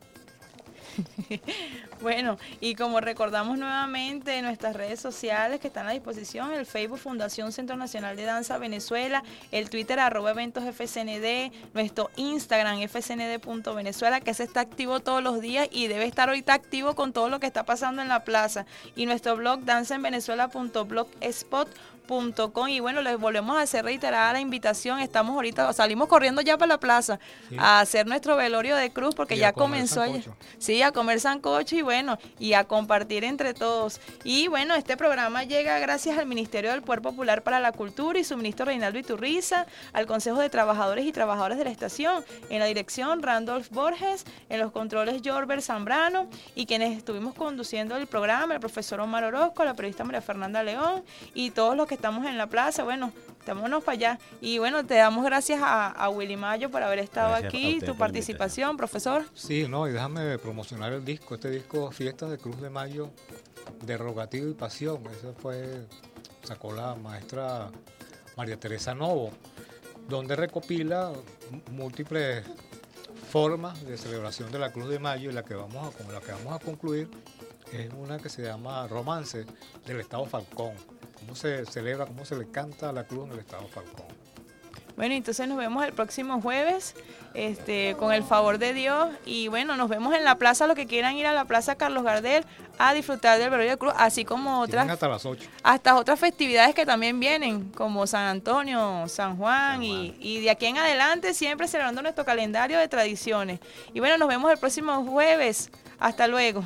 Bueno, y como recordamos nuevamente nuestras redes sociales que están a disposición, el Facebook Fundación Centro Nacional de Danza Venezuela, el Twitter arroba eventos F C N D, nuestro Instagram f c n d punto venezuela, que se está activo todos los días y debe estar ahorita activo con todo lo que está pasando en la plaza, y nuestro blog danza en venezuela punto blogspot punto com. Y bueno, les volvemos a hacer reiterada la invitación. Estamos ahorita, salimos corriendo ya para la plaza, sí, a hacer nuestro velorio de cruz, porque ya comenzó allá. Sí, a comer sancocho y bueno, y a compartir entre todos. Y bueno, este programa llega gracias al Ministerio del Poder Popular para la Cultura y su ministro Reinaldo Iturriza, al Consejo de Trabajadores y Trabajadoras de la Estación, en la dirección Randolph Borges, en los controles Jorber Zambrano, y quienes estuvimos conduciendo el programa, el profesor Omar Orozco, la periodista María Fernanda León, y todos los que estamos en la plaza. Bueno, vámonos para allá. Y bueno, te damos gracias a, a Willy Mayo por haber estado gracias aquí, tu participación, profesor. Sí, no, y déjame promocionar el disco, este disco Fiestas de Cruz de Mayo, Derrogativo y Pasión. Ese fue, sacó la maestra María Teresa Novo, donde recopila múltiples formas de celebración de la Cruz de Mayo, y la que vamos a, con la que vamos a concluir es una que se llama Romance del Estado Falcón. Cómo se celebra, cómo se le canta a la cruz en el Estado Falcón. Bueno, entonces nos vemos el próximo jueves, este, con el favor de Dios, y bueno, nos vemos en la plaza, los que quieran ir a la Plaza Carlos Gardel a disfrutar del velorio de cruz, así como otras, hasta las ocho. Hasta otras festividades que también vienen, como San Antonio, San Juan, San Juan. Y, y de aquí en adelante siempre celebrando nuestro calendario de tradiciones. Y bueno, nos vemos el próximo jueves. Hasta luego.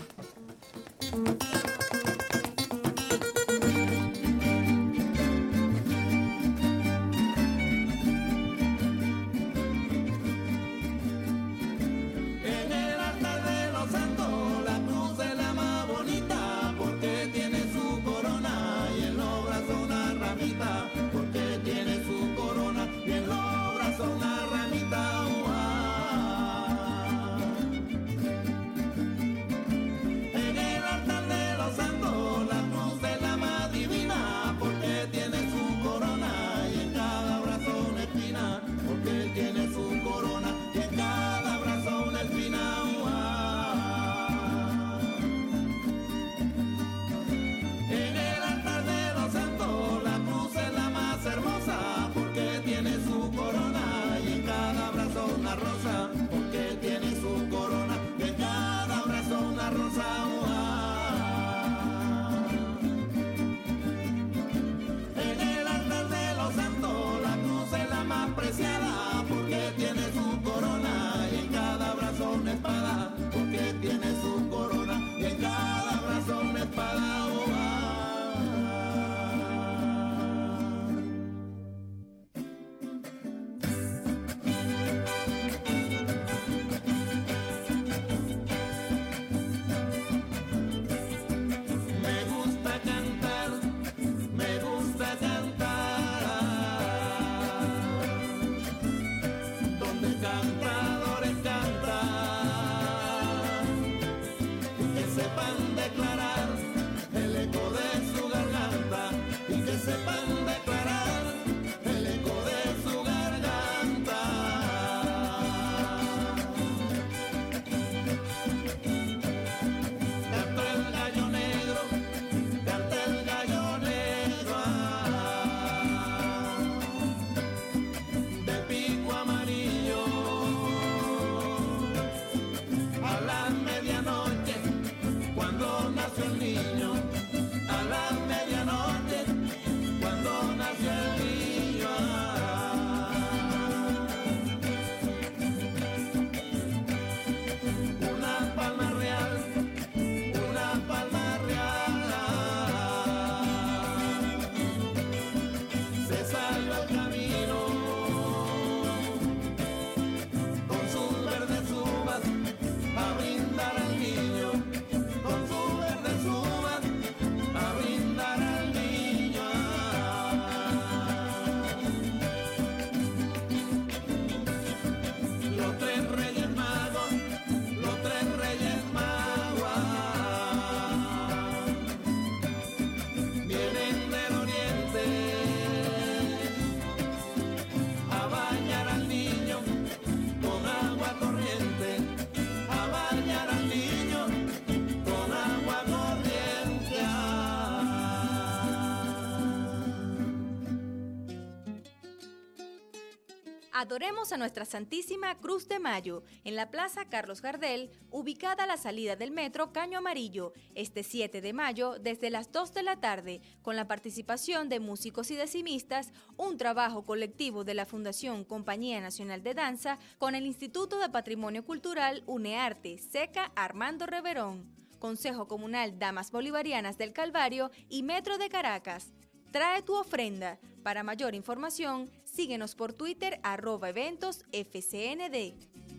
Adoremos a nuestra Santísima Cruz de Mayo en la Plaza Carlos Gardel, ubicada a la salida del metro Caño Amarillo, este siete de mayo desde las dos de la tarde, con la participación de músicos y decimistas, un trabajo colectivo de la Fundación Compañía Nacional de Danza con el Instituto de Patrimonio Cultural UNEARTE, SECA Armando Reverón, Consejo Comunal Damas Bolivarianas del Calvario y Metro de Caracas. Trae tu ofrenda. Para mayor información, síguenos por Twitter, arroba eventos F C N D.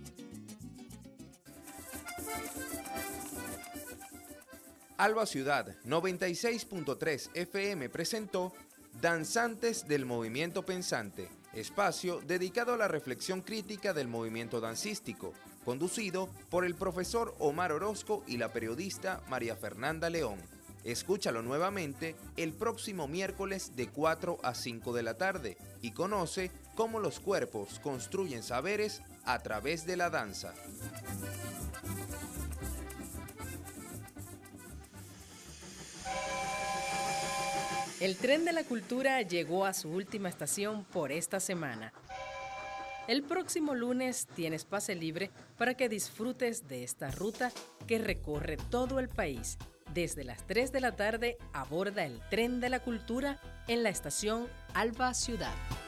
Alba Ciudad noventa y seis punto tres F M presentó Danzantes del Movimiento Pensante, espacio dedicado a la reflexión crítica del movimiento dancístico, conducido por el profesor Omar Orozco y la periodista María Fernanda León. Escúchalo nuevamente el próximo miércoles de cuatro a cinco de la tarde y conoce cómo los cuerpos construyen saberes a través de la danza. El tren de la cultura llegó a su última estación por esta semana. El próximo lunes tienes pase libre para que disfrutes de esta ruta que recorre todo el país. Desde las tres de la tarde aborda el tren de la cultura en la estación Alba Ciudad.